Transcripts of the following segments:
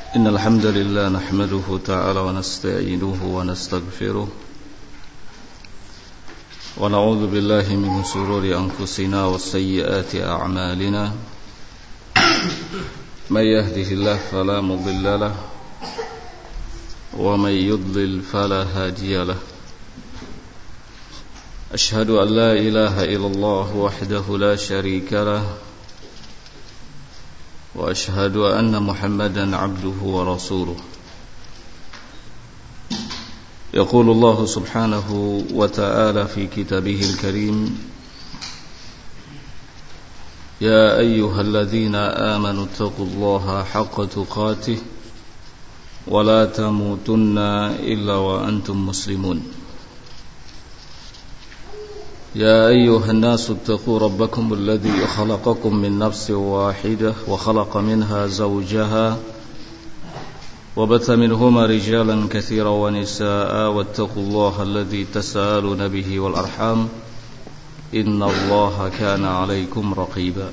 إن الحمد لله نحمده تعالى ونستعينه ونستغفره ونعوذ بالله من شرور أنفسنا وسيئات أعمالنا من يهده الله فلا مضل له ومن يضلل فلا هادي له أشهد أن لا إله إلا الله وحده لا شريك له وأشهد أن محمدا عبده ورسوله يقول الله سبحانه وتعالى في كتابه الكريم يا أيها الذين آمنوا اتقوا الله حق تقاته ولا تموتن إلا وأنتم مسلمون يا أيها الناس اتقوا ربكم الذي خلقكم من نفس واحدة وخلق منها زوجها وبث منهما رجالا كثيرا ونساء واتقوا الله الذي تساءلون به والأرحام إن الله كان عليكم رقيبا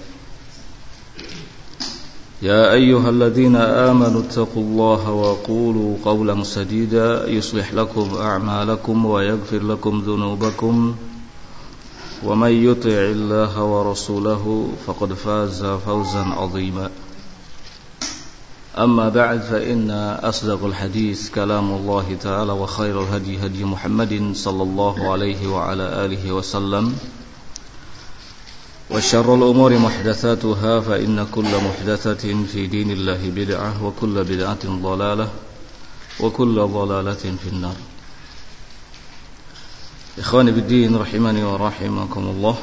يا أيها الذين آمنوا اتقوا الله وقولوا قولا سديدا يصلح لكم أعمالكم ويغفر لكم ذنوبكم ومن يطع الله ورسوله فقد فاز فوزا عظيما أما بعد فإن أصدق الحديث كلام الله تعالى وخير الهدي هدي محمد صلى الله عليه وعلى آله وسلم وشر الأمور محدثاتها فإن كل محدثة في دين الله بدعة وكل بدعة ضلالة وكل ضلالة في النار. Ikhwani biddin rahimani wa rahimakumullah.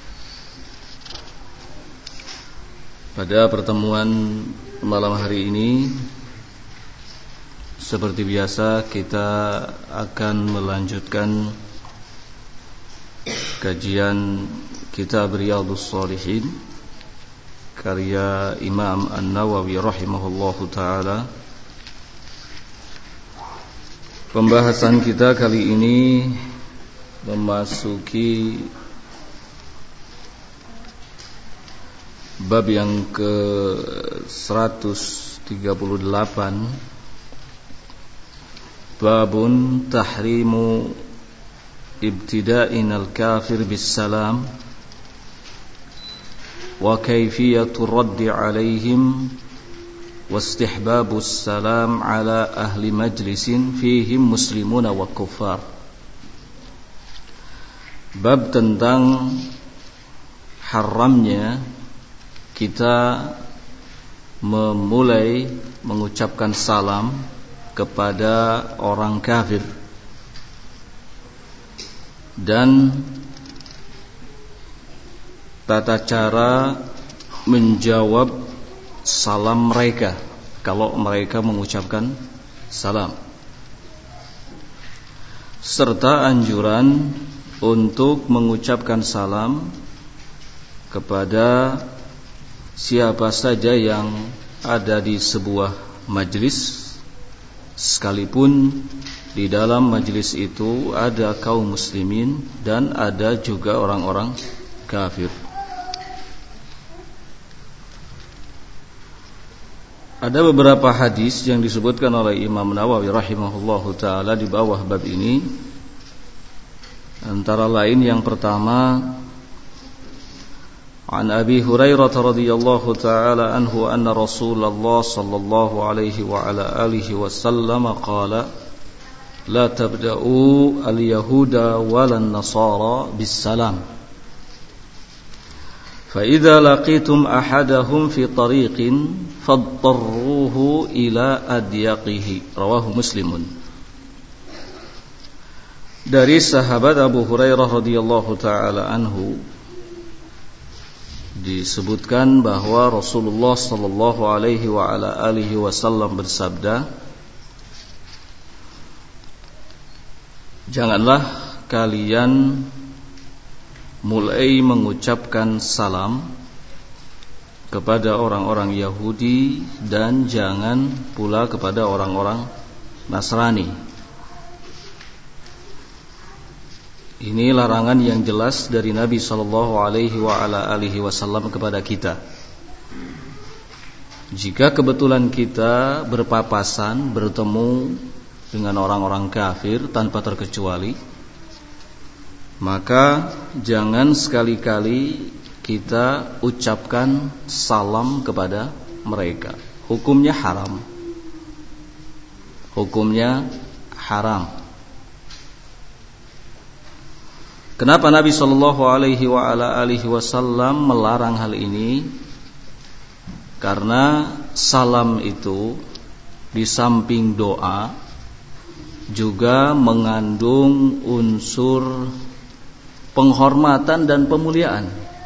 Pada pertemuan malam hari ini seperti biasa kita akan melanjutkan kajian kitab Riyadhus Shalihin karya Imam An-Nawawi rahimahullahu taala. Pembahasan kita kali ini memasuki bab yang ke-138, babun tahrimu ibtida'in al-kafir bis-salam wa kayfiyatu raddi alaihim wa istihbabu salam ala ahli majlisin fihim muslimuna wa kuffar. Bab tentang haramnya kita memulai mengucapkan salam kepada orang kafir dan tata cara menjawab salam mereka kalau mereka mengucapkan salam, serta anjuran untuk mengucapkan salam kepada siapa saja yang ada di sebuah majlis, sekalipun di dalam majlis itu ada kaum muslimin dan ada juga orang-orang kafir. Ada beberapa hadis yang disebutkan oleh Imam Nawawi rahimahullahu taala di bawah bab ini. Antara lain yang pertama, an Abi Hurairah radhiyallahu taala anhu anna Rasulullah sallallahu alaihi wa ala alihi wasallam qala la tabda'u al-yahuda walan nasara bis-salam fa idza laqitum ahadahum fi tariqin fadtarruhu ila adyaqihi. Rawahu Muslimun. Dari sahabat Abu Hurairah radhiyallahu taala anhu disebutkan bahwa Rasulullah sallallahu alaihi wa ala alihi wasallam bersabda, janganlah kalian mulai mengucapkan salam kepada orang-orang Yahudi dan jangan pula kepada orang-orang Nasrani. Ini larangan yang jelas dari Nabi sallallahu alaihi wa ala alihi wasallam kepada kita. Jika kebetulan kita berpapasan, bertemu dengan orang-orang kafir tanpa terkecuali, maka jangan sekali-kali kita ucapkan salam kepada mereka. Hukumnya haram. Hukumnya haram. Kenapa Nabi sallallahu alaihi wasallam melarang hal ini? Karena salam itu di samping doa juga mengandung unsur penghormatan dan pemuliaan.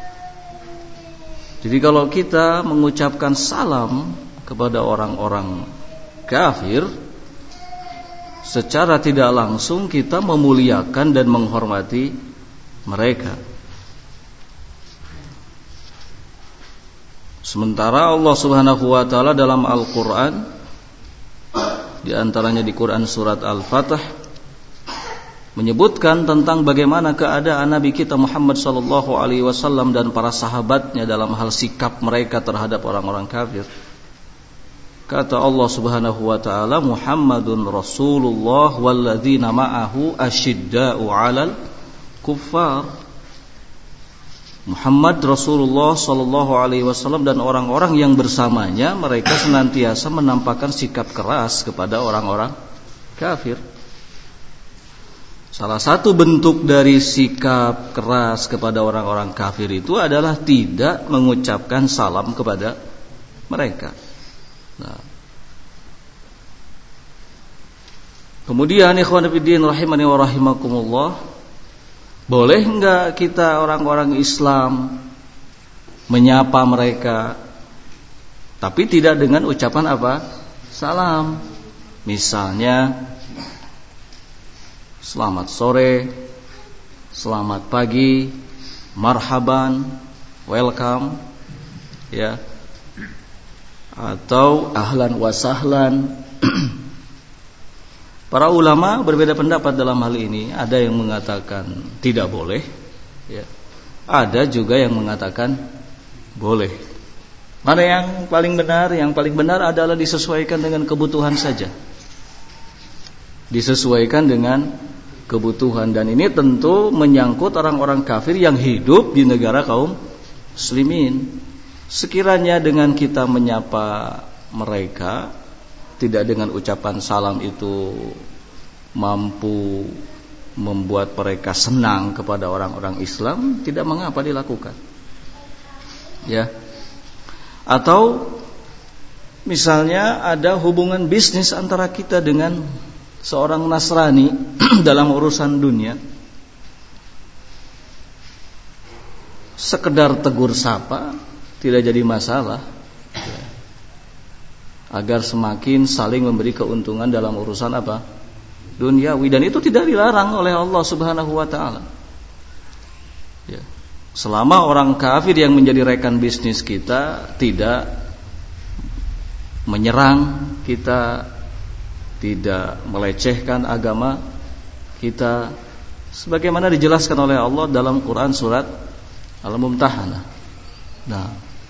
Jadi kalau kita mengucapkan salam kepada orang-orang kafir, secara tidak langsung kita memuliakan dan menghormati mereka. Sementara Allah Subhanahu wa taala dalam Al-Qur'an, di antaranya di Quran surat Al-Fatih, menyebutkan tentang bagaimana keadaan Nabi kita Muhammad sallallahu alaihi wasallam dan para sahabatnya dalam hal sikap mereka terhadap orang-orang kafir. Kata Allah Subhanahu wa taala, Muhammadun Rasulullah walladzina ma'ahu asyidda'u 'alal kuffar. Muhammad Rasulullah sallallahu alaihi wasallam dan orang-orang yang bersamanya, mereka senantiasa menampakkan sikap keras kepada orang-orang kafir. Salah satu bentuk dari sikap keras kepada orang-orang kafir itu adalah tidak mengucapkan salam kepada mereka. Nah. Kemudian ikhwan fillah rahimani wa rahimakumullah, boleh enggak kita orang-orang Islam menyapa mereka tapi tidak dengan ucapan apa? Salam. Misalnya selamat sore, selamat pagi, marhaban, welcome, ya, atau ahlan wa sahlan. Para ulama berbeda pendapat dalam hal ini. Ada yang mengatakan tidak boleh, ya. Ada juga yang mengatakan boleh. Mana yang paling benar? Yang paling benar adalah disesuaikan dengan kebutuhan saja. Disesuaikan dengan kebutuhan. Dan ini tentu menyangkut orang-orang kafir yang hidup di negara kaum muslimin. Sekiranya dengan kita menyapa mereka tidak dengan ucapan salam itu mampu membuat mereka senang kepada orang-orang Islam, tidak mengapa dilakukan. Ya. Atau misalnya ada hubungan bisnis antara kita dengan seorang Nasrani dalam urusan dunia, sekedar tegur sapa tidak jadi masalah, agar semakin saling memberi keuntungan dalam urusan apa? Duniawi. Dan itu tidak dilarang oleh Allah Subhanahu wa taala. Ya. Selama orang kafir yang menjadi rekan bisnis kita tidak menyerang kita, tidak melecehkan agama kita, sebagaimana dijelaskan oleh Allah dalam Quran surat Al-Mumtahanah. Nah,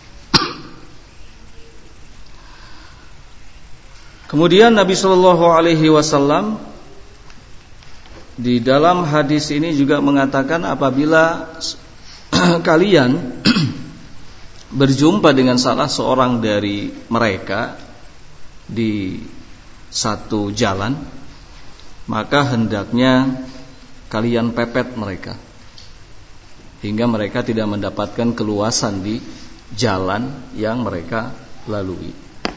kemudian Nabi sallallahu alaihi wasallam di dalam hadis ini juga mengatakan, apabila kalian berjumpa dengan salah seorang dari mereka di satu jalan, maka hendaknya kalian pepet mereka hingga mereka tidak mendapatkan keluasan di jalan yang mereka lalui.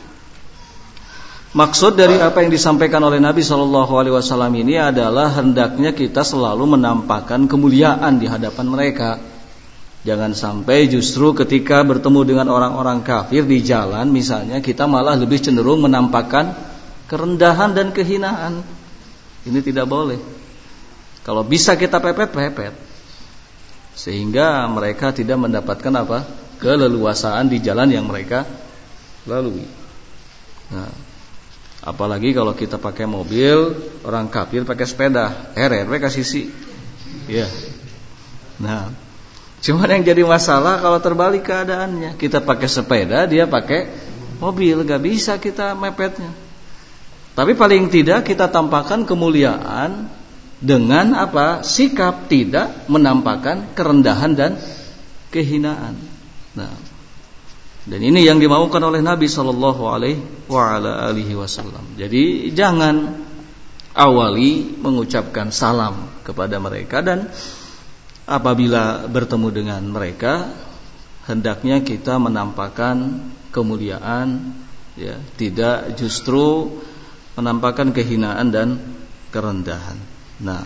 Maksud dari apa yang disampaikan oleh Nabi SAW ini adalah hendaknya kita selalu menampakkan kemuliaan di hadapan mereka. Jangan sampai justru ketika bertemu dengan orang-orang kafir di jalan misalnya, kita malah lebih cenderung menampakkan kerendahan dan kehinaan. Ini tidak boleh. Kalau bisa kita pepet-pepet, sehingga mereka tidak mendapatkan apa? Keleluasaan di jalan yang mereka lalui. Nah, apalagi kalau kita pakai mobil, orang kafir pakai sepeda, mereka sisi, ya. Nah, cuman yang jadi masalah kalau terbalik keadaannya, kita pakai sepeda, dia pakai mobil, gak bisa kita mepetnya. Tapi paling tidak kita tampakkan kemuliaan dengan apa? Sikap tidak menampakkan kerendahan dan kehinaan. Nah, dan ini yang dimaukan oleh Nabi sallallahu alaihi wasallam. Jadi jangan awali mengucapkan salam kepada mereka, dan apabila bertemu dengan mereka hendaknya kita menampakkan kemuliaan, ya, tidak justru menampakkan kehinaan dan kerendahan. Nah,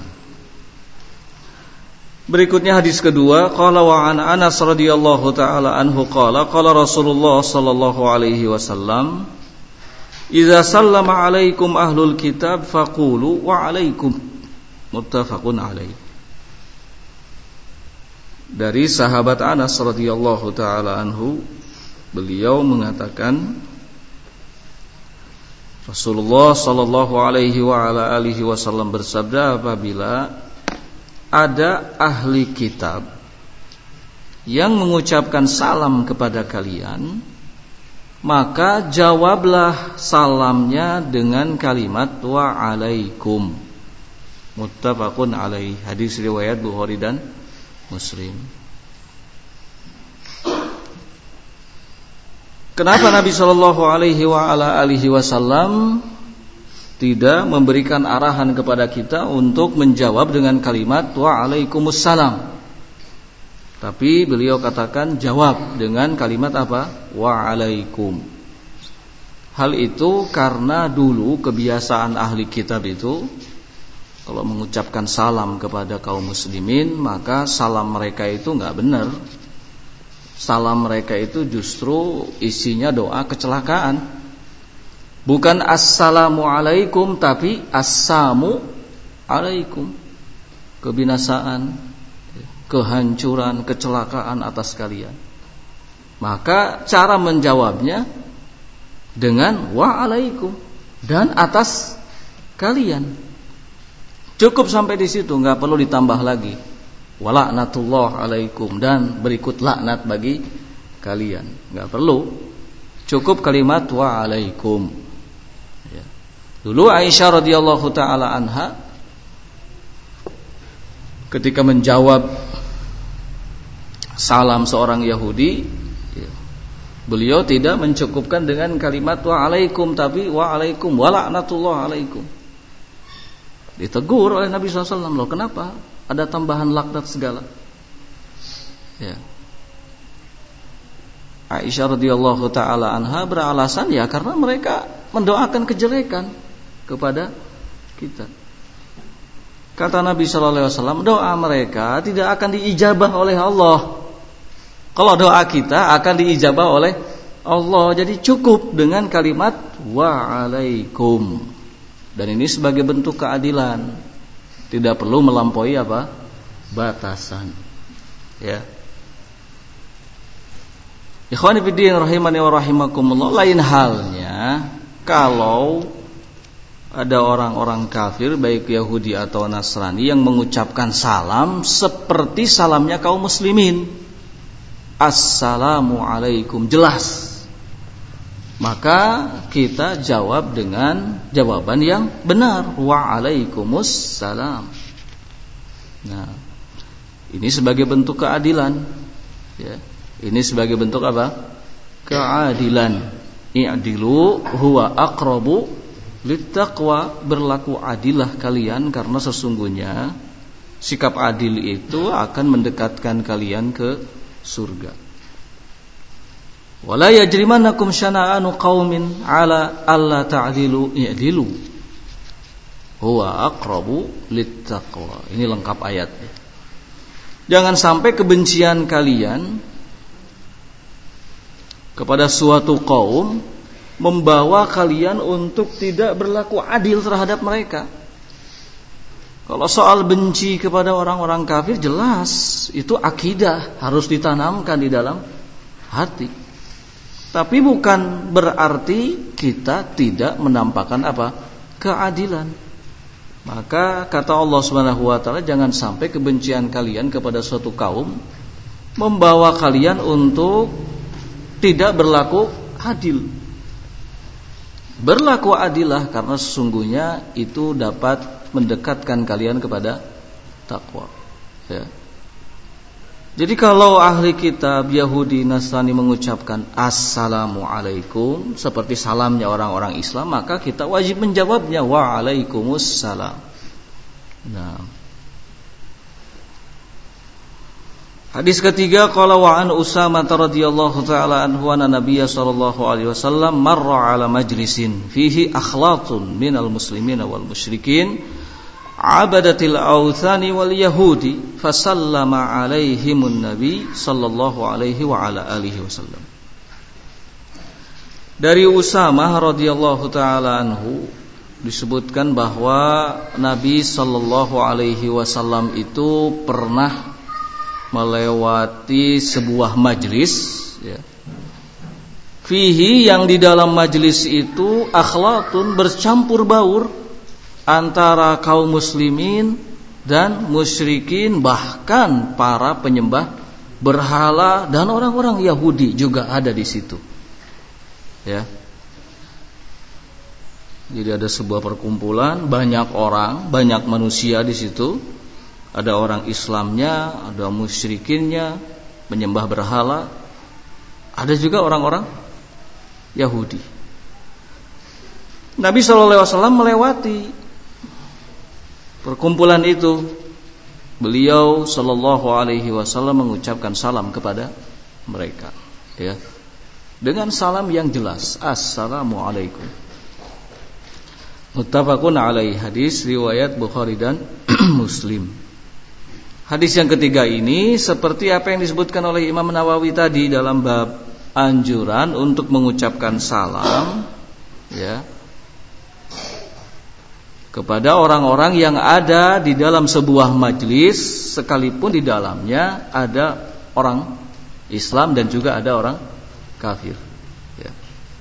berikutnya hadis kedua, qala wa an Anas radhiyallahu taala anhu qala Rasulullah sallallahu alaihi wasallam, idza sallama alaikum ahlul kitab faqulu wa alaikum, muttafaqun alaih. Dari sahabat Anas radhiyallahu taala anhu, beliau mengatakan Rasulullah sallallahu alaihi wasallam bersabda, apabila ada ahli kitab yang mengucapkan salam kepada kalian, maka jawablah salamnya dengan kalimat wa alaikum, muttafaqun alaih. Hadis riwayat Bukhari dan Muslim. Kenapa Nabi sallallahu alaihi wasallam tidak memberikan arahan kepada kita untuk menjawab dengan kalimat wa alaikumussalam, tapi beliau katakan jawab dengan kalimat apa? Wa alaikum. Hal itu karena dulu kebiasaan ahli kitab itu kalau mengucapkan salam kepada kaum muslimin, maka salam mereka itu enggak benar. Salam mereka itu justru isinya doa kecelakaan. Bukan assalamu alaikum, tapi assamu alaikum, kebinasaan, kehancuran, kecelakaan atas kalian. Maka cara menjawabnya dengan wa alaikum, dan atas kalian. Cukup sampai di situ, enggak perlu ditambah lagi. Wa laknatullah alaikum, dan berikut laknat bagi kalian. Enggak perlu. Cukup kalimat wa alaikum. Ya. Dulu Aisyah radhiyallahu taala anha ketika menjawab salam seorang Yahudi, ya, beliau tidak mencukupkan dengan kalimat wa alaikum, tapi wa alaikum wa laknatullah alaikum. Ditegur oleh Nabi SAW, loh kenapa ada tambahan laknat segala? Ya. Aisyah radhiyallahu taala anha beralasan, ya karena mereka mendoakan kejelekan kepada kita. Kata Nabi sallallahu alaihi wasallam, doa mereka tidak akan diijabah oleh Allah. Kalau doa kita akan diijabah oleh Allah. Jadi cukup dengan kalimat wa alaikum. Dan ini sebagai bentuk keadilan. Tidak perlu melampaui apa? Batasan. Ya. Ikhwani fiddin rahimani wa rahimakumullah, lain halnya kalau ada orang-orang kafir baik Yahudi atau Nasrani yang mengucapkan salam seperti salamnya kaum muslimin. Assalamu alaikum, jelas. Maka kita jawab dengan jawaban yang benar, wa alaikumussalam. Nah, ini sebagai bentuk keadilan, ya. Ini sebagai bentuk apa? Keadilan. I'dilu huwa aqrabu littaqwa, berlaku adilah kalian karena sesungguhnya sikap adil itu akan mendekatkan kalian ke surga. Wala yajrimannakum syana'anu qaumin ala alla ta'dilu i'dilu huwa aqrabu littaqwa. Ini lengkap ayatnya. Jangan sampai kebencian kalian kepada suatu kaum membawa kalian untuk tidak berlaku adil terhadap mereka. Kalau soal benci kepada orang-orang kafir, jelas itu akidah, harus ditanamkan di dalam hati. Tapi bukan berarti kita tidak menampakkan apa? Keadilan. Maka kata Allah Subhanahu wa taala, jangan sampai kebencian kalian kepada suatu kaum membawa kalian untuk tidak berlaku adil. Berlaku adilah karena sesungguhnya itu dapat mendekatkan kalian kepada takwa. Ya. Jadi kalau ahli kitab Yahudi Nasrani mengucapkan Assalamualaikum seperti salamnya orang-orang Islam, maka kita wajib menjawabnya Waalaikumsalam. Nah, hadis ketiga, qala wa an Usamah radhiyallahu taala anhu anna Nabiy sallallahu alaihi wasallam marra ala majlisin fihi akhlaqun minal muslimina wal musyrikin abadatil authani wal yahudi fasallama alaihimun nabi sallallahu alaihi wa ala alihi wasallam. Dari Usamah radhiyallahu taala anhu disebutkan bahwa Nabi sallallahu alaihi wasallam itu pernah melewati sebuah majlis, ya. Fihi, yang di dalam majlis itu akhlaqun, bercampur baur antara kaum muslimin dan musyrikin, bahkan para penyembah berhala dan orang-orang Yahudi juga ada di situ. Ya. Jadi ada sebuah perkumpulan, banyak orang, banyak manusia di situ. Ada orang Islamnya, ada musyrikinnya, menyembah berhala. Ada juga orang-orang Yahudi. Nabi SAW melewati perkumpulan itu. Beliau SAW mengucapkan salam kepada mereka, ya, dengan salam yang jelas, Assalamualaikum. Muttafaqun alaihi, hadis riwayat Bukhari dan Muslim. Hadis yang ketiga ini seperti apa yang disebutkan oleh Imam Nawawi tadi dalam bab anjuran untuk mengucapkan salam, ya, kepada orang-orang yang ada di dalam sebuah majlis, sekalipun di dalamnya ada orang Islam dan juga ada orang kafir. Ya.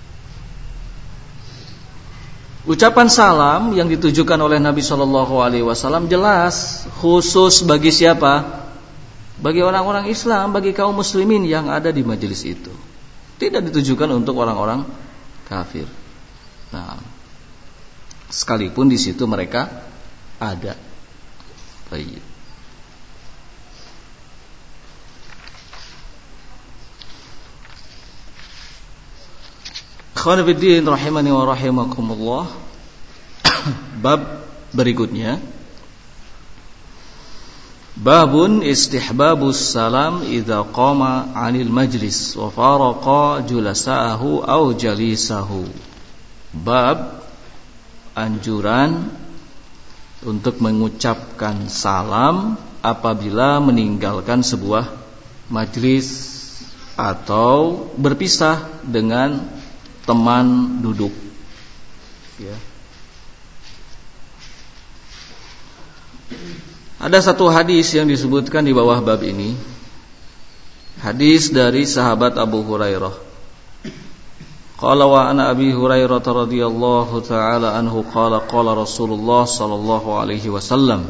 Ucapan salam yang ditujukan oleh Nabi Shallallahu Alaihi Wasallam jelas khusus bagi siapa? Bagi orang-orang Islam, bagi kaum muslimin yang ada di majelis itu. Tidak ditujukan untuk orang-orang kafir. Nah, sekalipun di situ mereka ada. Baik. Ikhwan fillah rahimani wa rahimakumullah. Bab berikutnya, babun istihbabus salam idza qama 'anil majlis wa faraqa julasa'ahu aw jalisahu. Bab anjuran untuk mengucapkan salam apabila meninggalkan sebuah majlis atau berpisah dengan teman duduk, ya. Ada satu hadis yang disebutkan di bawah bab ini. Hadis dari sahabat Abu Hurairah. Qala wa ana Abi Hurairah radhiyallahu taala anhu qala qala Rasulullah sallallahu alaihi wasallam.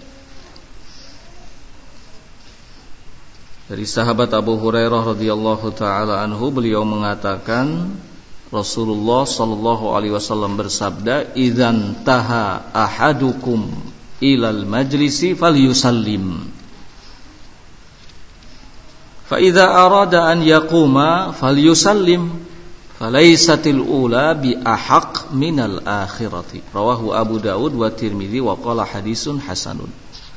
Dari sahabat Abu Hurairah radhiyallahu taala anhu, beliau mengatakan Rasulullah sallallahu alaihi wasallam bersabda, "Idzan taha ahadukum ilal majlisi falyusallim. Fa idza arada an yaquma falyusallim, falaysatil ula bi ahaq minal akhirati." Rawahu Abu Daud wa Tirmidzi wa qala hadisun hasanun.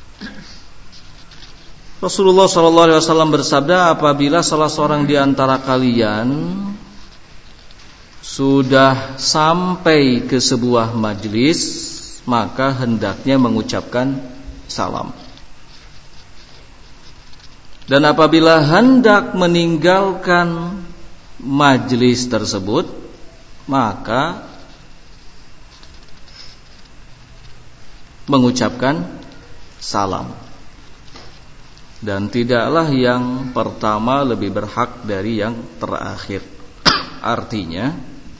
Rasulullah sallallahu alaihi wasallam bersabda, apabila salah seorang di antara kalian sudah sampai ke sebuah majlis, maka hendaknya mengucapkan salam. Dan apabila hendak meninggalkan majlis tersebut, maka mengucapkan salam. Dan tidaklah yang pertama lebih berhak dari yang terakhir. Artinya,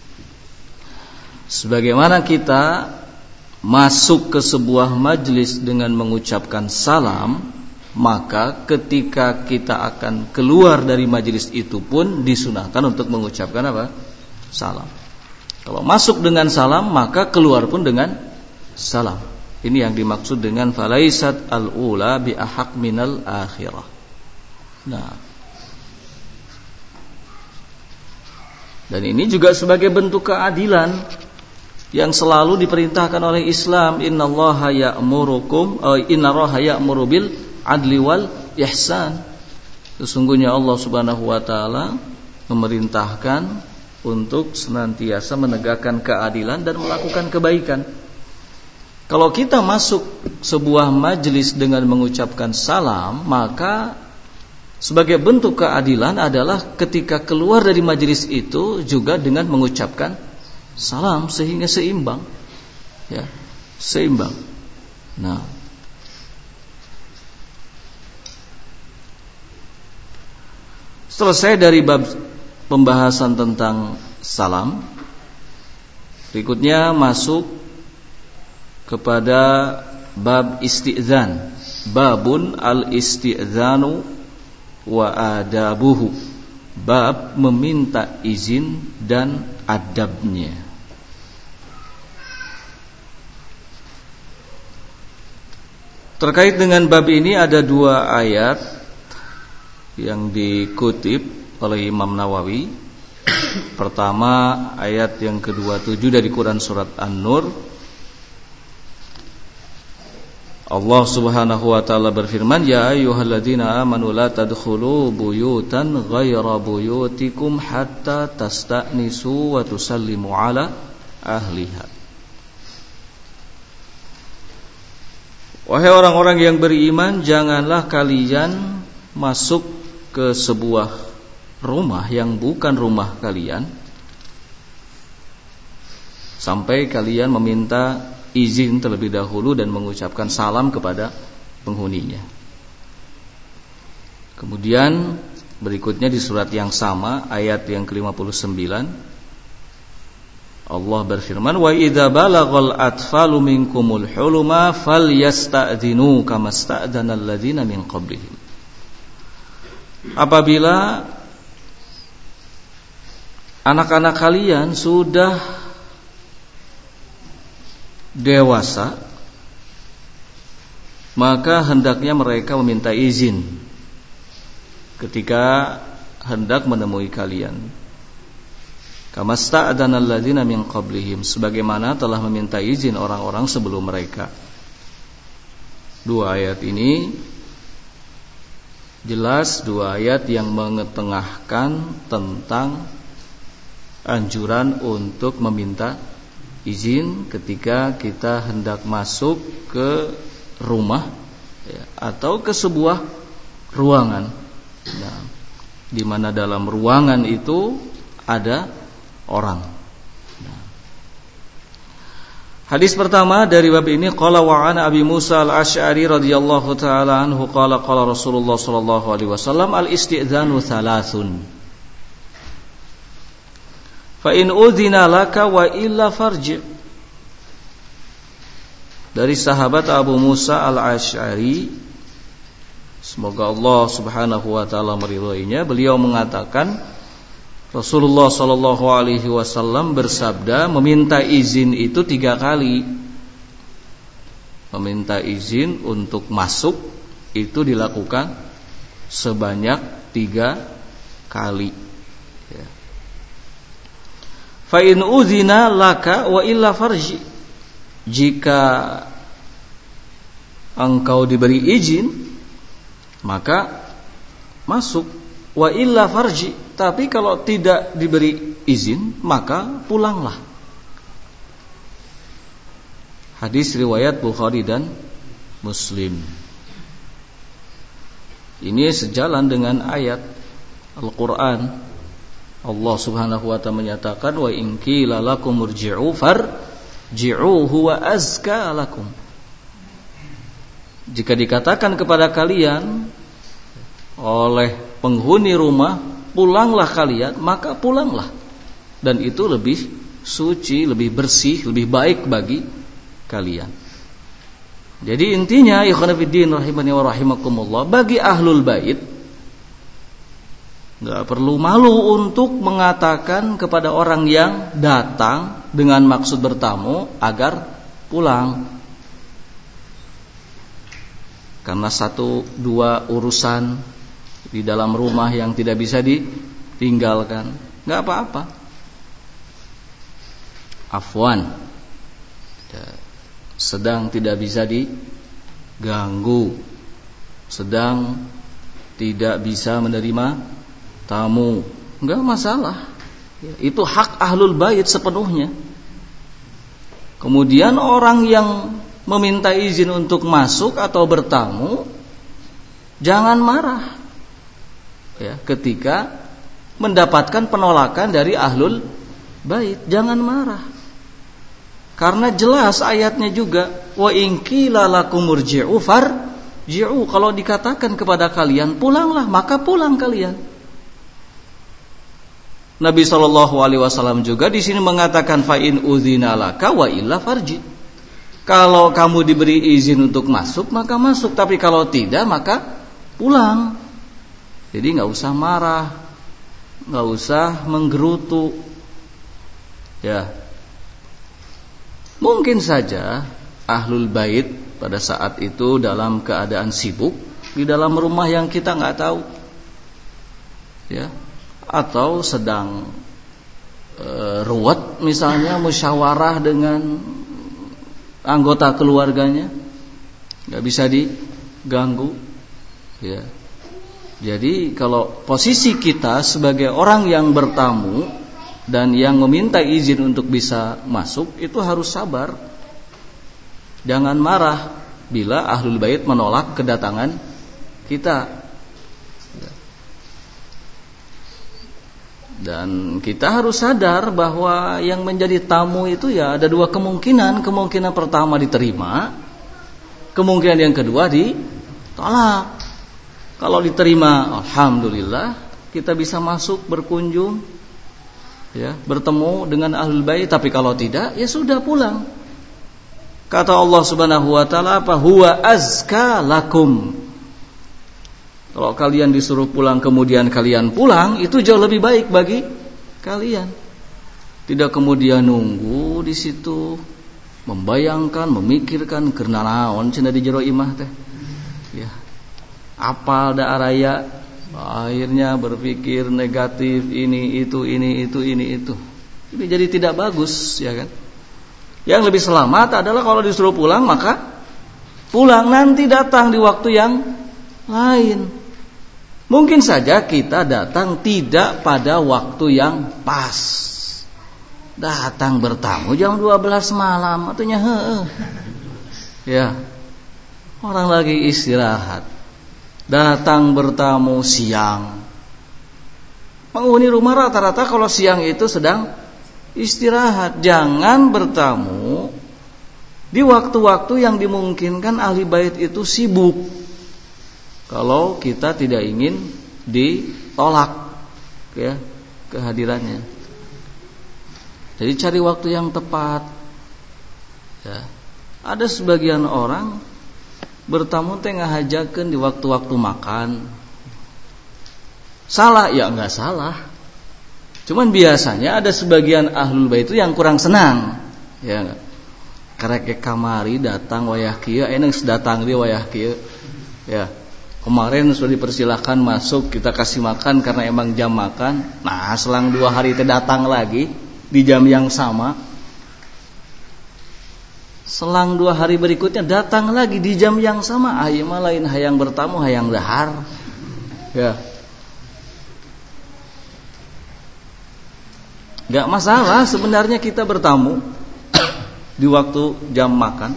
sebagaimana kita masuk ke sebuah majlis dengan mengucapkan salam, maka ketika kita akan keluar dari majlis itu pun disunahkan untuk mengucapkan apa? Salam. Kalau masuk dengan salam, maka keluar pun dengan salam. Ini yang dimaksud dengan falaisat al-ula bi ahaq minal akhirah. Nah, dan ini juga sebagai bentuk keadilan yang selalu diperintahkan oleh Islam. Innallaha ya'muru bil adli wal ihsan. Sesungguhnya Allah Subhanahu wa taala memerintahkan untuk senantiasa menegakkan keadilan dan melakukan kebaikan. Kalau kita masuk sebuah majelis dengan mengucapkan salam, maka sebagai bentuk keadilan adalah ketika keluar dari majelis itu juga dengan mengucapkan salam, sehingga seimbang, ya, seimbang. Nah, selesai dari bab pembahasan tentang salam, berikutnya masuk kepada bab isti'dzan. Babun al-isti'dzanu wa adabuhu. Bab meminta izin dan adabnya. Terkait dengan bab ini ada 2 ayat yang dikutip oleh Imam Nawawi. Pertama, ayat yang ke-27 dari Quran surat An-Nur. Allah Subhanahu wa taala berfirman, ya ayyuhalladzina amanu la tadkhulu buyutan ghaira buyutikum hatta tasta'nisu wa tusallimu ala ahliha. Wahai orang-orang yang beriman, janganlah kalian masuk ke sebuah rumah yang bukan rumah kalian sampai kalian meminta izin terlebih dahulu dan mengucapkan salam kepada penghuninya. Kemudian berikutnya di surat yang sama, ayat yang ke-59, Allah berfirman, wa idza balaghal atfalu minkumul huluma falyasta'dhinu kama sta'dana alladzina min qablihim. Apabila anak-anak kalian sudah dewasa, maka hendaknya mereka meminta izin ketika hendak menemui kalian. Kama sta'dana alladzina min qablihim, sebagaimana telah meminta izin orang-orang sebelum mereka. 2 ayat ini jelas 2 ayat yang mengetengahkan tentang anjuran untuk meminta izin ketika kita hendak masuk ke rumah, ya, atau ke sebuah ruangan, nah, di mana dalam ruangan itu ada orang. Nah. Hadis pertama dari bab ini, qala wa ana Abi Musa al-Asy'ari radhiyallahu taala anhu qala qala Rasulullah sallallahu alaihi wasallam al-isti'dzanu thalathun. Fa in udzina laka wa illa farji. Dari sahabat Abu Musa al-Asy'ari, semoga Allah Subhanahu wa taala meridhoinya, beliau mengatakan Rasulullah sallallahu alaihi wasallam bersabda, meminta izin itu 3 kali. Meminta izin untuk masuk itu dilakukan sebanyak 3 kali. Ya. Fa in udzina laka wa illa farji. Jika engkau diberi izin, maka masuk. Wa illa farji. Tapi kalau tidak diberi izin, maka pulanglah. Hadis riwayat Bukhari dan Muslim. Ini sejalan dengan ayat Al-Quran. Allah Subhanahu wa ta'ala menyatakan, wa in qila lakum irji'u farji'u huwa azka lakum. Jika dikatakan kepada kalian oleh penghuni rumah, pulanglah kalian, maka pulanglah, dan itu lebih suci, lebih bersih, lebih baik bagi kalian. Jadi intinya, ikhwan fillah rahimani wa rahimakumullah, bagi ahlul bait Enggak perlu malu untuk mengatakan kepada orang yang datang dengan maksud bertamu agar pulang. Karena 1-2 urusan di dalam rumah yang tidak bisa ditinggalkan, enggak apa-apa. Afwan, sedang tidak bisa diganggu, sedang tidak bisa menerima tamu, enggak masalah. Itu hak ahlul bait sepenuhnya. Kemudian orang yang meminta izin untuk masuk atau bertamu, jangan marah ketika mendapatkan penolakan dari ahlul bait, jangan marah. Karena jelas ayatnya juga, wa in qila lakum irji'u farji'u, kalau dikatakan kepada kalian pulanglah, maka pulang kalian. Nabi SAW juga di sini mengatakan fa in udzina laka wa illa farji. Kalau kamu diberi izin untuk masuk maka masuk, tapi kalau tidak maka pulang. Jadi enggak usah marah, enggak usah menggerutu. Ya. Mungkin saja ahlul bait pada saat itu dalam keadaan sibuk di dalam rumah yang kita enggak tahu. Ya. Atau sedang ruwet misalnya musyawarah dengan anggota keluarganya, nggak bisa diganggu. Ya. Jadi kalau posisi kita sebagai orang yang bertamu dan yang meminta izin untuk bisa masuk, itu harus sabar. Jangan marah bila ahlul bait menolak kedatangan kita. Dan kita harus sadar bahwa yang menjadi tamu itu ya ada 2 kemungkinan. Kemungkinan pertama diterima, kemungkinan yang kedua ditolak. Kalau diterima, alhamdulillah, kita bisa masuk berkunjung, ya, bertemu dengan ahlul bait. Tapi kalau tidak, ya sudah pulang. Kata Allah Subhanahu wa taala, apa? Huwa azka lakum. Kalau kalian disuruh pulang kemudian kalian pulang, itu jauh lebih baik bagi kalian. Tidak kemudian nunggu di situ, membayangkan, memikirkan karena naon cenah di jero imah teh. Ya. Apal da araya, akhirnya berpikir negatif, ini itu. Ini jadi tidak bagus, ya kan? Yang lebih selamat adalah kalau disuruh pulang maka pulang, nanti datang di waktu yang lain. Mungkin saja kita datang tidak pada waktu yang pas. Datang bertamu jam 12 malam, artinya ya. Orang lagi istirahat. Datang bertamu siang. Penghuni rumah rata-rata kalau siang itu sedang istirahat. Jangan bertamu di waktu-waktu yang dimungkinkan ahli bait itu sibuk. Kalau kita tidak ingin ditolak, ya, kehadirannya. Jadi cari waktu yang tepat. Ya. Ada sebagian orang bertamu teh ngahajakeun di waktu-waktu makan. Salah? Ya enggak salah. Cuman biasanya ada sebagian ahlul bait itu yang kurang senang, ya enggak. Karek kamari datang wayah kieu, eneung datang di wayah kieu. Ya. Kemarin sudah dipersilahkan masuk, kita kasih makan karena emang jam makan. Nah, selang 2 hari teh datang lagi di jam yang sama. Selang 2 hari berikutnya datang lagi di jam yang sama. Ieu mah lain hayang bertamu, hayang dahar. Ya. Enggak masalah sebenarnya kita bertamu di waktu jam makan.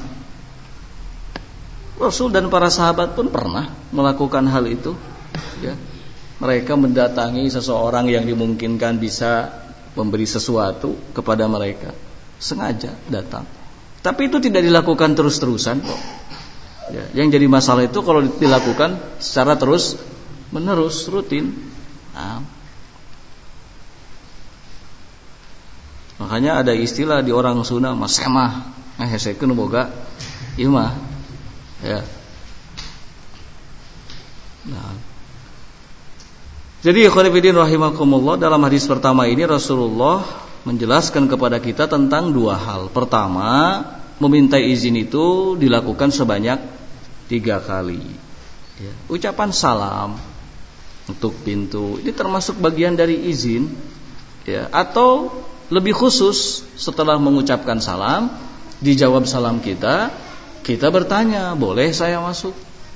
Rasul dan para sahabat pun pernah melakukan hal itu, ya. Mereka mendatangi seseorang yang dimungkinkan bisa memberi sesuatu kepada mereka, sengaja datang. Tapi itu tidak dilakukan terus-terusan kok. Ya, yang jadi masalah itu kalau dilakukan secara terus-menerus, rutin. Nah, makanya ada istilah di orang Sunda, mas semah, hesekeun boga imah. Ya. Nah. Jadi ikhwan fillah rahimakumullah, dalam hadis pertama ini Rasulullah menjelaskan kepada kita tentang dua hal. Pertama, meminta izin itu dilakukan sebanyak 3 kali. Ya. Ucapan salam untuk pintu ini termasuk bagian dari izin, ya. Atau lebih khusus, setelah mengucapkan salam, dijawab salam kita bertanya, boleh saya masuk?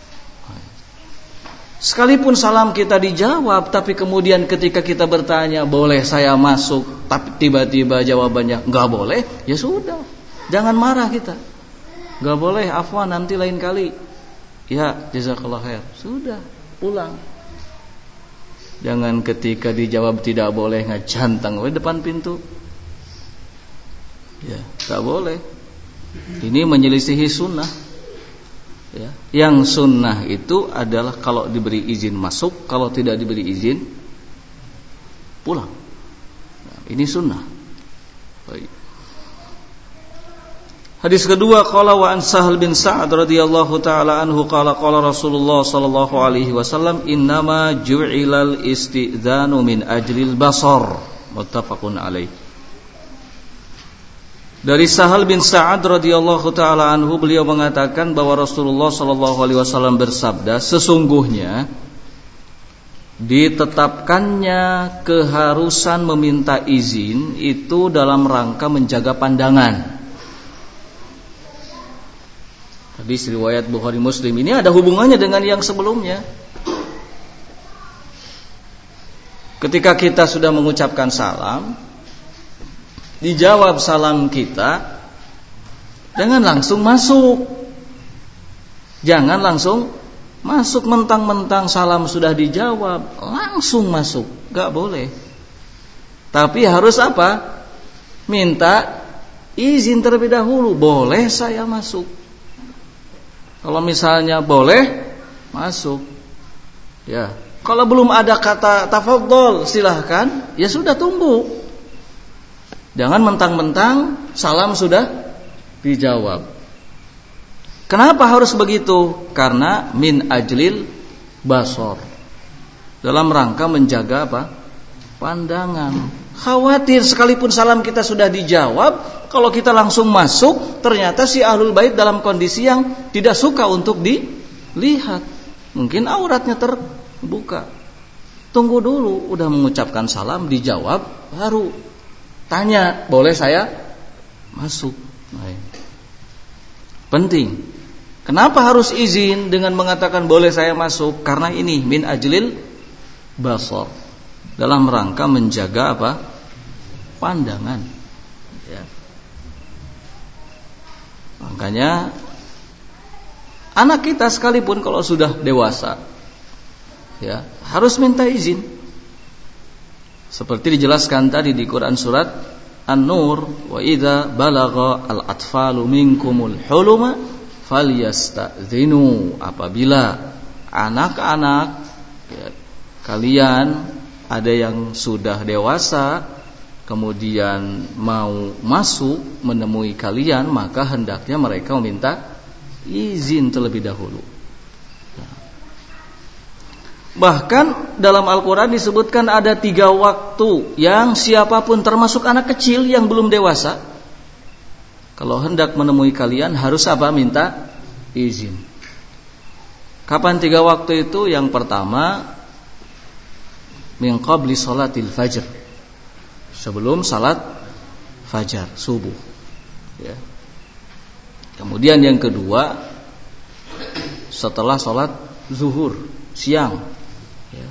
Sekalipun salam kita dijawab, tapi kemudian ketika kita bertanya, boleh saya masuk, tapi tiba-tiba jawabannya enggak boleh, ya sudah, jangan marah kita. Enggak boleh, afwan, nanti lain kali. Ya, jazakallah khair. Sudah, pulang. Jangan ketika dijawab tidak boleh ngajantang di depan pintu. Ya, enggak boleh. Ini menyelisihi sunnah. Ya. Yang sunnah itu adalah kalau diberi izin masuk, kalau tidak diberi izin pulang. Nah, ini sunnah. Baik. Hadis kedua, qala wa an Sahal bin Sa'ad radhiyallahu taala anhu qala Rasulullah sallallahu alaihi wasallam innama ju'ilal istidzanu min ajlil basar, muttafaqun alaih. Dari Sahal bin Sa'ad radhiyallahu taala anhu, beliau mengatakan bahwa Rasulullah sallallahu alaihi wasallam bersabda, sesungguhnya ditetapkannya keharusan meminta izin itu dalam rangka menjaga pandangan. Hadis riwayat Bukhari Muslim ini ada hubungannya dengan yang sebelumnya. Ketika kita sudah mengucapkan salam, dijawab salam kita, jangan langsung masuk. Jangan langsung masuk mentang-mentang salam sudah dijawab, langsung masuk. Gak boleh. Tapi harus apa? Minta izin terlebih dahulu. Boleh saya masuk? Kalau misalnya boleh, masuk. Ya. Kalau belum ada kata tafadhol, silahkan. Ya sudah, tunggu. Jangan mentang-mentang salam sudah dijawab. Kenapa harus begitu? Karena min ajlil basor, dalam rangka menjaga apa? Pandangan. Khawatir sekalipun salam kita sudah dijawab, kalau kita langsung masuk, ternyata si ahlul bait dalam kondisi yang tidak suka untuk dilihat. Mungkin auratnya terbuka. Tunggu dulu, udah mengucapkan salam, dijawab, baru tanya, boleh saya masuk? Baik. Penting. Kenapa harus izin dengan mengatakan boleh saya masuk? Karena ini min ajlil basar, dalam rangka menjaga apa? Pandangan. Ya. Makanya anak kita sekalipun kalau sudah dewasa, ya, harus minta izin. Seperti dijelaskan tadi di Quran surat An-Nur, wa idza balagha al-atfalu minkumul huluma falyasta'dzinu. Apabila anak-anak, ya, kalian ada yang sudah dewasa kemudian mau masuk menemui kalian, maka hendaknya mereka meminta izin terlebih dahulu. Bahkan dalam Al-Quran disebutkan ada 3 waktu yang siapapun termasuk anak kecil yang belum dewasa, kalau hendak menemui kalian harus apa? Minta izin. Kapan 3 waktu itu? Yang pertama, min qabli salatil fajr, sebelum salat fajar, subuh, ya. Kemudian yang kedua, setelah salat zuhur, siang, ya.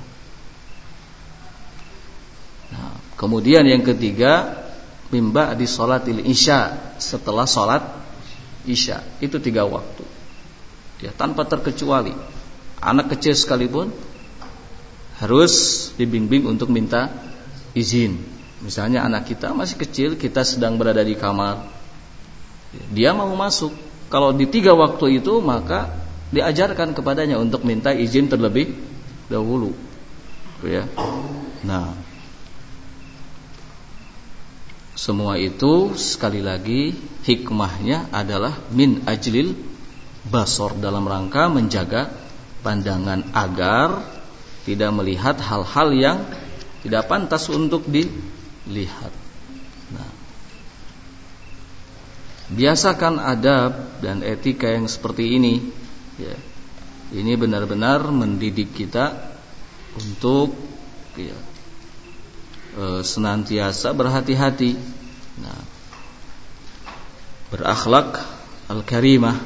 Nah, kemudian yang ketiga, min ba'di salatil isya, setelah salat isya. Itu 3 waktu, ya, tanpa terkecuali. Anak kecil sekalipun harus dibimbing untuk minta izin. Misalnya anak kita masih kecil, kita sedang berada di kamar, dia mau masuk, kalau di 3 waktu itu maka diajarkan kepadanya untuk minta izin terlebih dahulu, ya. Nah, semua itu sekali lagi hikmahnya adalah min ajlil basor, dalam rangka menjaga pandangan agar tidak melihat hal-hal yang tidak pantas untuk dilihat. Nah, biasakan adab dan etika yang seperti ini, ya. Ini benar-benar mendidik kita untuk senantiasa berhati-hati, nah, berakhlak al-karimah.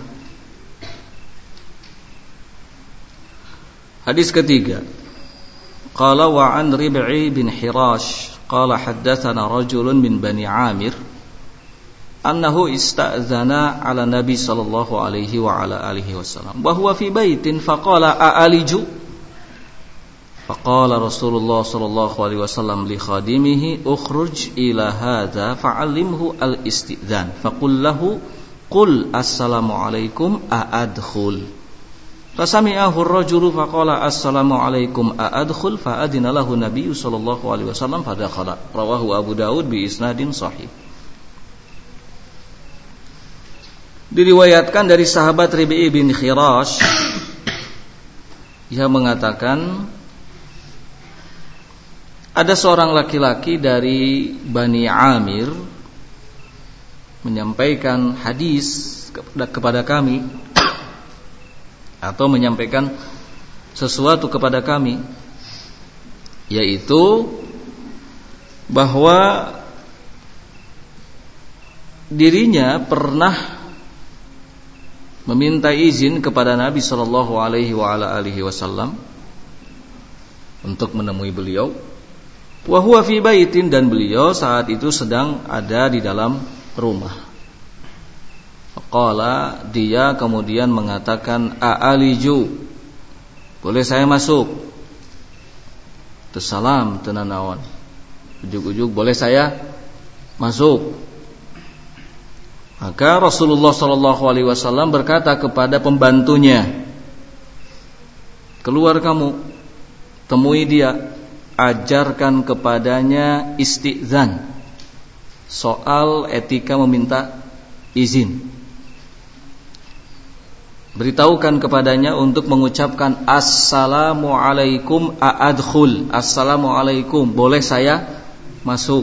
Hadis ketiga, qala wa an Rib'i bin Hirash qala haddatsana rajulun min Bani Amir annahu ista'zana ala Nabi sallallahu alaihi wa ala alihi wasallam wa huwa fi baitin faqala a'aliju faqala Rasulullah sallallahu alaihi wasallam li khadimihi ukhruj ila hadza fa'allimhu al-istidhan faqul lahu qul assalamu alaikum a'adkhul fasami'ahu ar-rajulu faqala assalamu alaikum a'adkhul fa'adina lahu Nabi sallallahu alaihi wasallam fadakhala rawahu Abu Daud bi isnadin sahih. Diriwayatkan dari sahabat Rib'i bin Hirash, ia mengatakan ada seorang laki-laki dari Bani Amir menyampaikan hadis kepada kami atau menyampaikan sesuatu kepada kami, yaitu bahwa dirinya pernah meminta izin kepada Nabi sallallahu alaihi wasallam untuk menemui beliau. Wa huwa fi baitin, dan beliau saat itu sedang ada di dalam rumah. Faqala, dia kemudian mengatakan a'aliju, boleh saya masuk? Tersalam tenanawan, ujuk-ujuk boleh saya masuk. Maka Rasulullah sallallahu alaihi wasallam berkata kepada pembantunya, keluar kamu, temui dia, ajarkan kepadanya istizan, soal etika meminta izin. Beritahukan kepadanya untuk mengucapkan assalamualaikum a'adkhul, assalamualaikum, boleh saya masuk.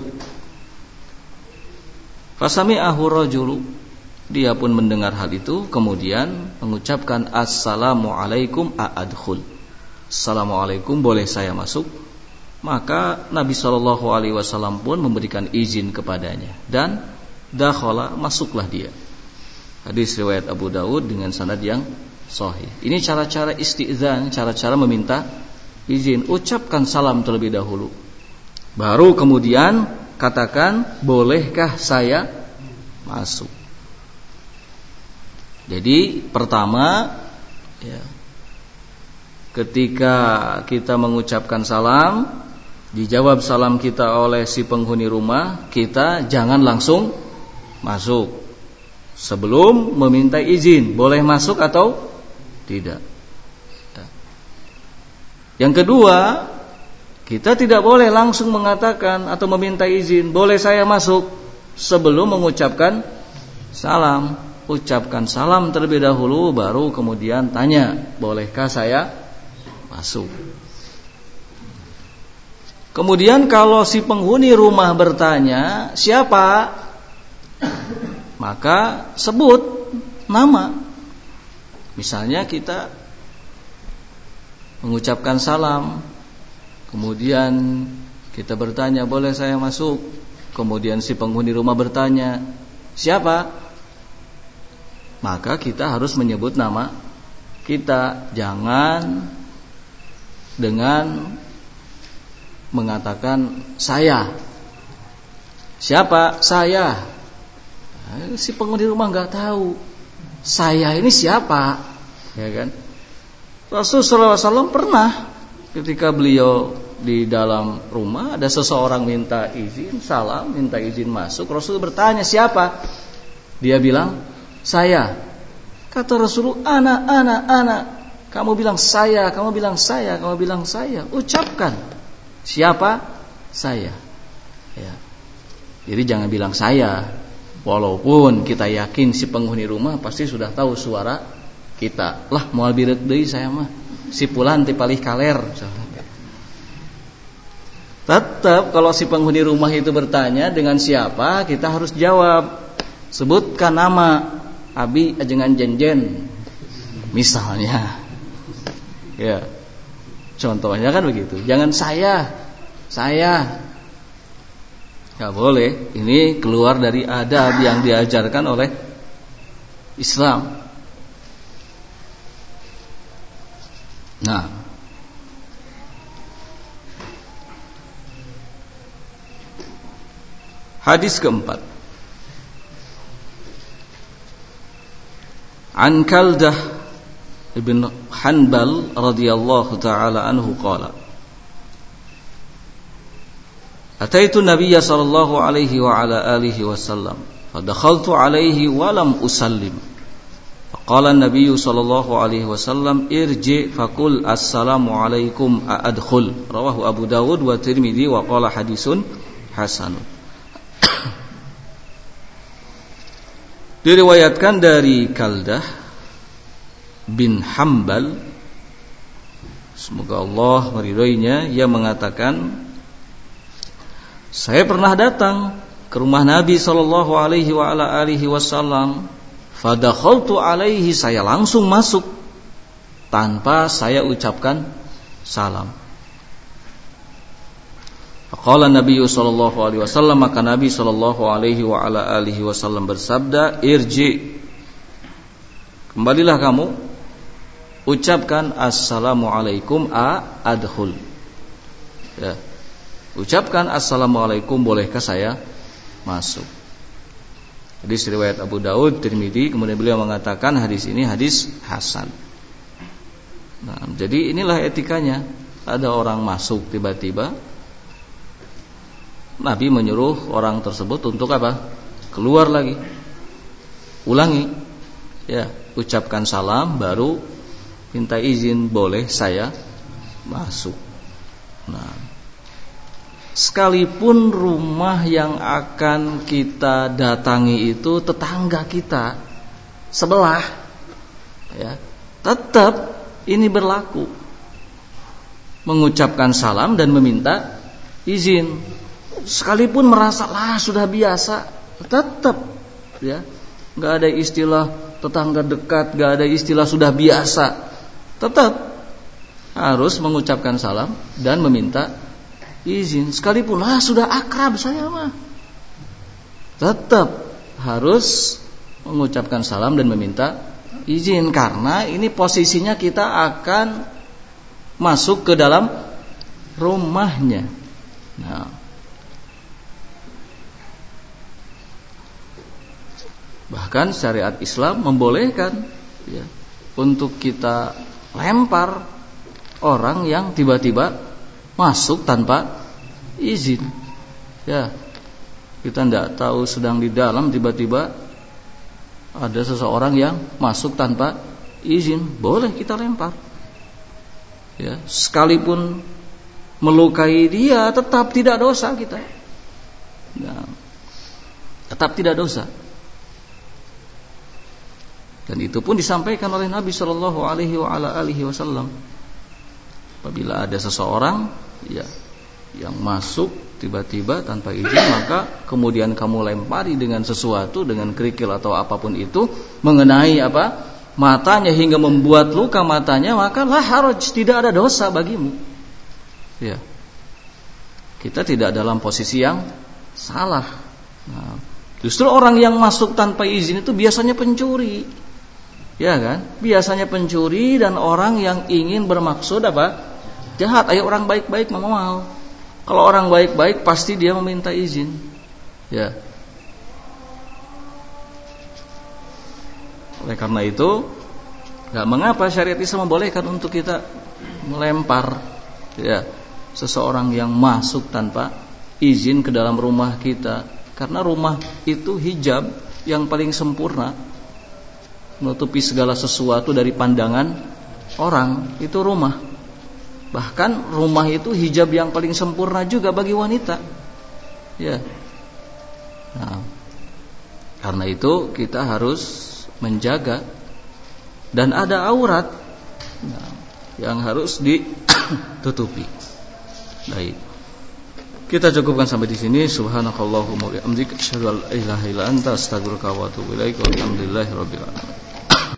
Fasami'ahu rajulu, dia pun mendengar hal itu, kemudian mengucapkan assalamualaikum a'adkhul, assalamualaikum, boleh saya masuk. Maka Nabi SAW pun memberikan izin kepadanya, dan dakhala, masuklah dia. Hadis riwayat Abu Daud dengan sanad yang sahih. Ini cara-cara istizan, cara-cara meminta izin. Ucapkan salam terlebih dahulu, baru kemudian katakan bolehkah saya masuk. Jadi pertama, ya, ketika kita mengucapkan salam, dijawab salam kita oleh si penghuni rumah, kita jangan langsung masuk sebelum meminta izin, boleh masuk atau tidak. Yang kedua, kita tidak boleh langsung mengatakan atau meminta izin, boleh saya masuk, sebelum mengucapkan salam. Ucapkan salam terlebih dahulu, baru kemudian tanya, bolehkah saya masuk. Kemudian kalau si penghuni rumah bertanya, siapa? Maka sebut nama. Misalnya kita mengucapkan salam, kemudian kita bertanya, boleh saya masuk? Kemudian si penghuni rumah bertanya, siapa? Maka kita harus menyebut nama kita. Jangan dengan mengatakan saya. Siapa? Saya. Nah, si penghuni rumah nggak tahu saya ini siapa, ya kan? Rasulullah SAW pernah ketika beliau di dalam rumah, ada seseorang minta izin, salam, minta izin masuk. Rasul bertanya, siapa? Dia bilang, saya. Kata Rasulullah, ana. Kamu bilang saya, kamu bilang saya, kamu bilang saya. Ucapkan, siapa? Saya. Ya. Jadi jangan bilang saya, walaupun kita yakin si penghuni rumah pasti sudah tahu suara kita. Lah, moal bireuk deui saya mah. Si pulan ti palih kaler. Tetap kalau si penghuni rumah itu bertanya dengan siapa, kita harus jawab. Sebutkan nama, Abi ajengan Jenjen misalnya. Ya. Contohnya kan begitu. Jangan saya. Enggak boleh. Ini keluar dari adab yang diajarkan oleh Islam. Nah, hadis keempat. An Kaldah ibn Hanbal radhiyallahu ta'ala anhu qala Ataitu Nabiyya sallallahu alaihi wa ala alihi wasallam fadakhaltu alaihi wa lam usallim faqala an-nabiyyu sallallahu alaihi wasallam irji faqul assalamu alaikum a'adkhul rawahu Abu Dawud wa Tirmidzi wa qala hadisun hasan. Diriwayatkan dari Kaldah bin Hanbal, semoga Allah meridhoinya, ia mengatakan, saya pernah datang ke rumah Nabi sallallahu alaihi wa ala alihi wasallam, fadakhaltu alaihi, saya langsung masuk tanpa saya ucapkan salam. Faqala Nabi sallallahu alaihi wasallam, maka Nabi sallallahu alaihi wa ala alihi wasallam bersabda, irji, kembalilah kamu, ucapkan assalamualaikum adkhul. Ya. Ucapkan assalamualaikum, bolehkah saya masuk? Hadis riwayat Abu Daud, Tirmidzi, kemudian beliau mengatakan hadis ini hadis hasan. Nah, jadi inilah etikanya. Ada orang masuk tiba-tiba, Nabi menyuruh orang tersebut untuk apa? Keluar lagi. Ulangi. Ya, ucapkan salam baru minta izin, boleh saya masuk. Nah, sekalipun rumah yang akan kita datangi itu tetangga kita sebelah, ya, tetap ini berlaku. Mengucapkan salam dan meminta izin. Sekalipun merasa sudah biasa, tetap, ya, nggak ada istilah tetangga dekat, nggak ada istilah sudah biasa, tetap harus mengucapkan salam dan meminta izin. Sekalipun sudah akrab saya mah, tetap harus mengucapkan salam dan meminta izin, karena ini posisinya kita akan masuk ke dalam rumahnya. Nah, bahkan syariat Islam membolehkan, ya, untuk kita lempar orang yang tiba-tiba masuk tanpa izin. Ya, kita tidak tahu sedang di dalam tiba-tiba ada seseorang yang masuk tanpa izin, boleh kita lempar. Ya, sekalipun melukai dia tetap tidak dosa kita. Nah, tetap tidak dosa. Dan itu pun disampaikan oleh Nabi sallallahu alaihi wasallam. Apabila ada seseorang, ya, yang masuk tiba-tiba tanpa izin, maka kemudian kamu lempari dengan sesuatu, dengan kerikil atau apapun itu, mengenai matanya hingga membuat luka matanya, maka la haraj, tidak ada dosa bagimu. Ya, kita tidak dalam posisi yang salah. Nah, justru orang yang masuk tanpa izin itu biasanya pencuri. Ya kan? Biasanya pencuri dan orang yang ingin bermaksud jahat. Ayo, orang baik-baik mau. Kalau orang baik-baik pasti dia meminta izin. Ya. Oleh karena itu, enggak mengapa syariat Islam membolehkan untuk kita melempar, ya, seseorang yang masuk tanpa izin ke dalam rumah kita, karena rumah itu hijab yang paling sempurna, menutupi segala sesuatu dari pandangan orang. Itu rumah. Bahkan rumah itu hijab yang paling sempurna juga bagi wanita. Ya. Nah, karena itu kita harus menjaga, dan ada aurat, yang harus ditutupi. Baik. Kita cukupkan sampai di sini. Subhanakallahumma wa bihamdika asyhadu an la ilaha illa anta astaghfiruka wa atubu ilaik. Walhamdulillahirabbil alamin.